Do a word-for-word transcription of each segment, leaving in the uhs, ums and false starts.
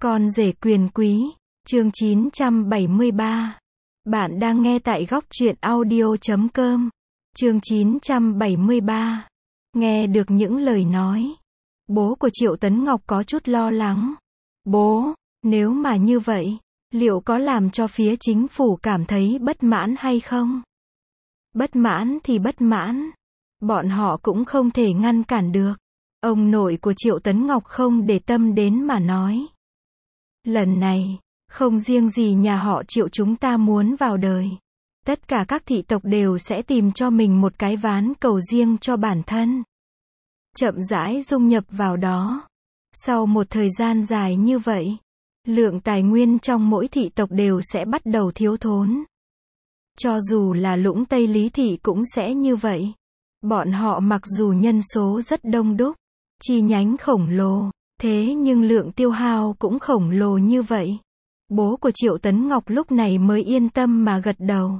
Con rể quyền quý, chương chín trăm bảy mươi ba. Bạn đang nghe tại góc truyện audio chấm com. Chương chín trăm bảy mươi ba. Nghe được những lời nói, bố của Triệu Tấn Ngọc có chút lo lắng. Bố, nếu mà như vậy, liệu có làm cho phía chính phủ cảm thấy bất mãn hay không? Bất mãn thì bất mãn. Bọn họ cũng không thể ngăn cản được. Ông nội của Triệu Tấn Ngọc không để tâm đến mà nói. Lần này, không riêng gì nhà họ Triệu chúng ta muốn vào đời. Tất cả các thị tộc đều sẽ tìm cho mình một cái ván cầu riêng cho bản thân. Chậm rãi dung nhập vào đó. Sau một thời gian dài như vậy, lượng tài nguyên trong mỗi thị tộc đều sẽ bắt đầu thiếu thốn. Cho dù là Lũng Tây Lý Thị cũng sẽ như vậy. Bọn họ mặc dù nhân số rất đông đúc, chi nhánh khổng lồ, thế nhưng lượng tiêu hao cũng khổng lồ như vậy. Bố của Triệu Tấn Ngọc lúc này mới yên tâm mà gật đầu.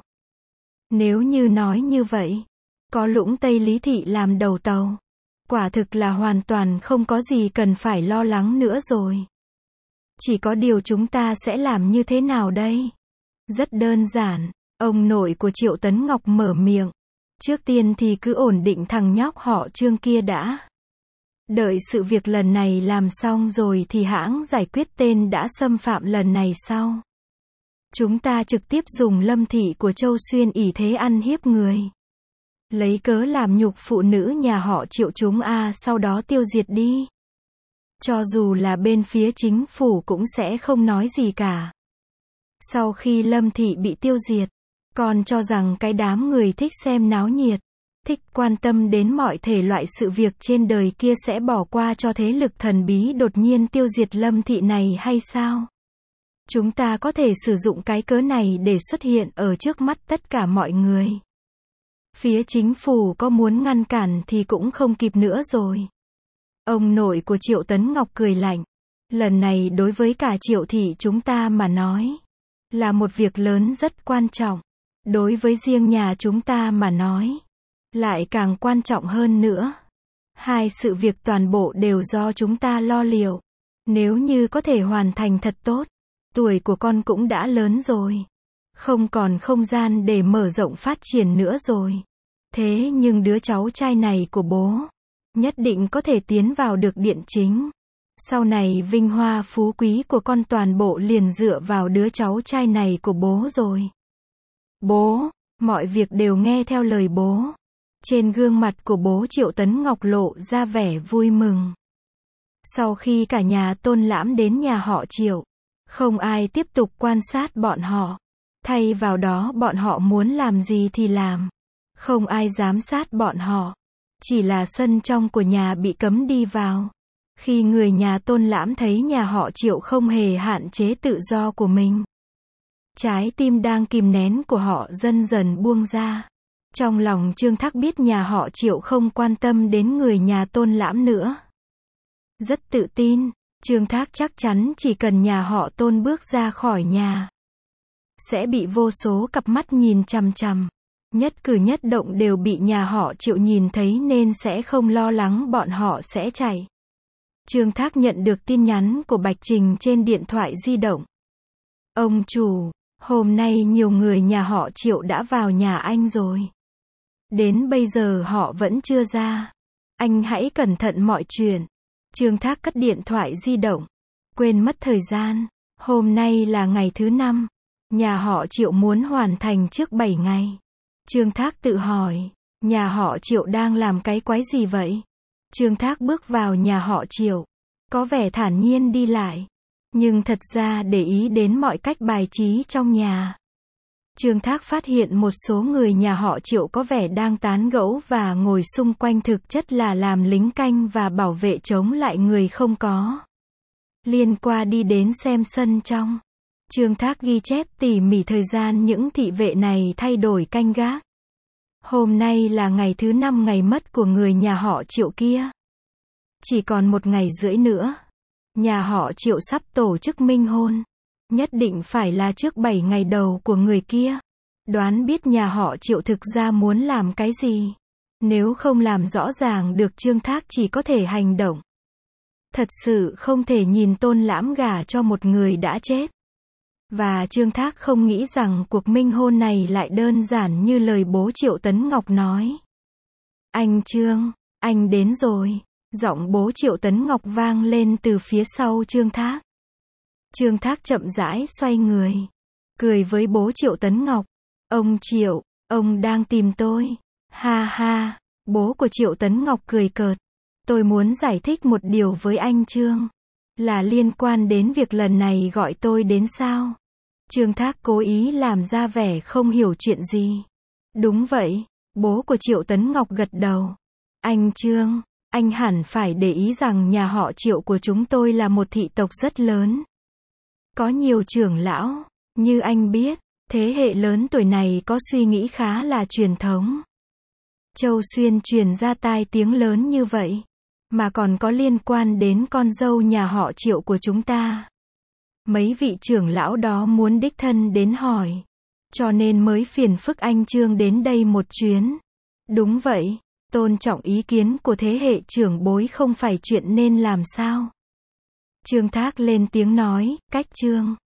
Nếu như nói như vậy, có Lũng Tây Lý Thị làm đầu tàu, quả thực là hoàn toàn không có gì cần phải lo lắng nữa rồi. Chỉ có điều chúng ta sẽ làm như thế nào đây? Rất đơn giản, ông nội của Triệu Tấn Ngọc mở miệng. Trước tiên thì cứ ổn định thằng nhóc họ Trương kia đã. Đợi sự việc lần này làm xong rồi thì hãng giải quyết tên đã xâm phạm lần này sau. Chúng ta trực tiếp dùng Lâm thị của Châu Xuyên ỷ thế ăn hiếp người. Lấy cớ làm nhục phụ nữ nhà họ Triệu chúng a sau đó tiêu diệt đi. Cho dù là bên phía chính phủ cũng sẽ không nói gì cả. Sau khi Lâm thị bị tiêu diệt, còn cho rằng cái đám người thích xem náo nhiệt, thích quan tâm đến mọi thể loại sự việc trên đời kia sẽ bỏ qua cho thế lực thần bí đột nhiên tiêu diệt Lâm thị này hay sao? Chúng ta có thể sử dụng cái cớ này để xuất hiện ở trước mắt tất cả mọi người. Phía chính phủ có muốn ngăn cản thì cũng không kịp nữa rồi. Ông nội của Triệu Tấn Ngọc cười lạnh. Lần này đối với cả Triệu thị chúng ta mà nói, là một việc lớn rất quan trọng. Đối với riêng nhà chúng ta mà nói, lại càng quan trọng hơn nữa. Hai sự việc toàn bộ đều do chúng ta lo liệu. Nếu như có thể hoàn thành thật tốt, tuổi của con cũng đã lớn rồi. Không còn không gian để mở rộng phát triển nữa rồi. Thế nhưng đứa cháu trai này của bố, nhất định có thể tiến vào được điện chính. Sau này vinh hoa phú quý của con toàn bộ liền dựa vào đứa cháu trai này của bố rồi. Bố, mọi việc đều nghe theo lời bố. Trên gương mặt của bố Triệu Tấn Ngọc lộ ra vẻ vui mừng. Sau khi cả nhà Tôn Lãm đến nhà họ Triệu, không ai tiếp tục quan sát bọn họ. Thay vào đó bọn họ muốn làm gì thì làm. Không ai giám sát bọn họ. Chỉ là sân trong của nhà bị cấm đi vào. Khi người nhà Tôn Lãm thấy nhà họ Triệu không hề hạn chế tự do của mình, trái tim đang kìm nén của họ dần dần buông ra. Trong lòng Trương Thác biết nhà họ Triệu không quan tâm đến người nhà Tôn Lãm nữa. Rất tự tin, Trương Thác chắc chắn chỉ cần nhà họ Tôn bước ra khỏi nhà, sẽ bị vô số cặp mắt nhìn chằm chằm. Nhất cử nhất động đều bị nhà họ Triệu nhìn thấy nên sẽ không lo lắng bọn họ sẽ chạy. Trương Thác nhận được tin nhắn của Bạch Trình trên điện thoại di động. Ông chủ, hôm nay nhiều người nhà họ Triệu đã vào nhà anh rồi. Đến bây giờ họ vẫn chưa ra. Anh hãy cẩn thận mọi chuyện. Trương Thác cất điện thoại di động. Quên mất thời gian. Hôm nay là ngày thứ năm. Nhà họ Triệu muốn hoàn thành trước bảy ngày. Trương Thác tự hỏi. Nhà họ Triệu đang làm cái quái gì vậy? Trương Thác bước vào nhà họ Triệu. Có vẻ thản nhiên đi lại. Nhưng thật ra để ý đến mọi cách bài trí trong nhà. Trương Thác phát hiện một số người nhà họ Triệu có vẻ đang tán gẫu và ngồi xung quanh thực chất là làm lính canh và bảo vệ chống lại người không có. Liên qua đi đến xem sân trong. Trương Thác ghi chép tỉ mỉ thời gian những thị vệ này thay đổi canh gác. Hôm nay là ngày thứ năm ngày mất của người nhà họ Triệu kia. Chỉ còn một ngày rưỡi nữa. Nhà họ Triệu sắp tổ chức minh hôn. Nhất định phải là trước bảy ngày đầu của người kia. Đoán biết nhà họ Triệu thực ra muốn làm cái gì. Nếu không làm rõ ràng được Trương Thác chỉ có thể hành động. Thật sự không thể nhìn Tôn Lãm gả cho một người đã chết. Và Trương Thác không nghĩ rằng cuộc minh hôn này lại đơn giản như lời bố Triệu Tấn Ngọc nói. Anh Trương, anh đến rồi. Giọng bố Triệu Tấn Ngọc vang lên từ phía sau Trương Thác. Trương Thác chậm rãi xoay người, cười với bố Triệu Tấn Ngọc. Ông Triệu, ông đang tìm tôi. Ha ha, bố của Triệu Tấn Ngọc cười cợt. Tôi muốn giải thích một điều với anh Trương. Là liên quan đến việc lần này gọi tôi đến sao? Trương Thác cố ý làm ra vẻ không hiểu chuyện gì. Đúng vậy, bố của Triệu Tấn Ngọc gật đầu. Anh Trương, anh hẳn phải để ý rằng nhà họ Triệu của chúng tôi là một thị tộc rất lớn. Có nhiều trưởng lão, như anh biết, thế hệ lớn tuổi này có suy nghĩ khá là truyền thống. Châu Xuyên truyền ra tai tiếng lớn như vậy, mà còn có liên quan đến con dâu nhà họ Triệu của chúng ta. Mấy vị trưởng lão đó muốn đích thân đến hỏi, cho nên mới phiền phức anh Trương đến đây một chuyến. Đúng vậy, tôn trọng ý kiến của thế hệ trưởng bối không phải chuyện nên làm sao? Trương Thác lên tiếng nói, cách Trương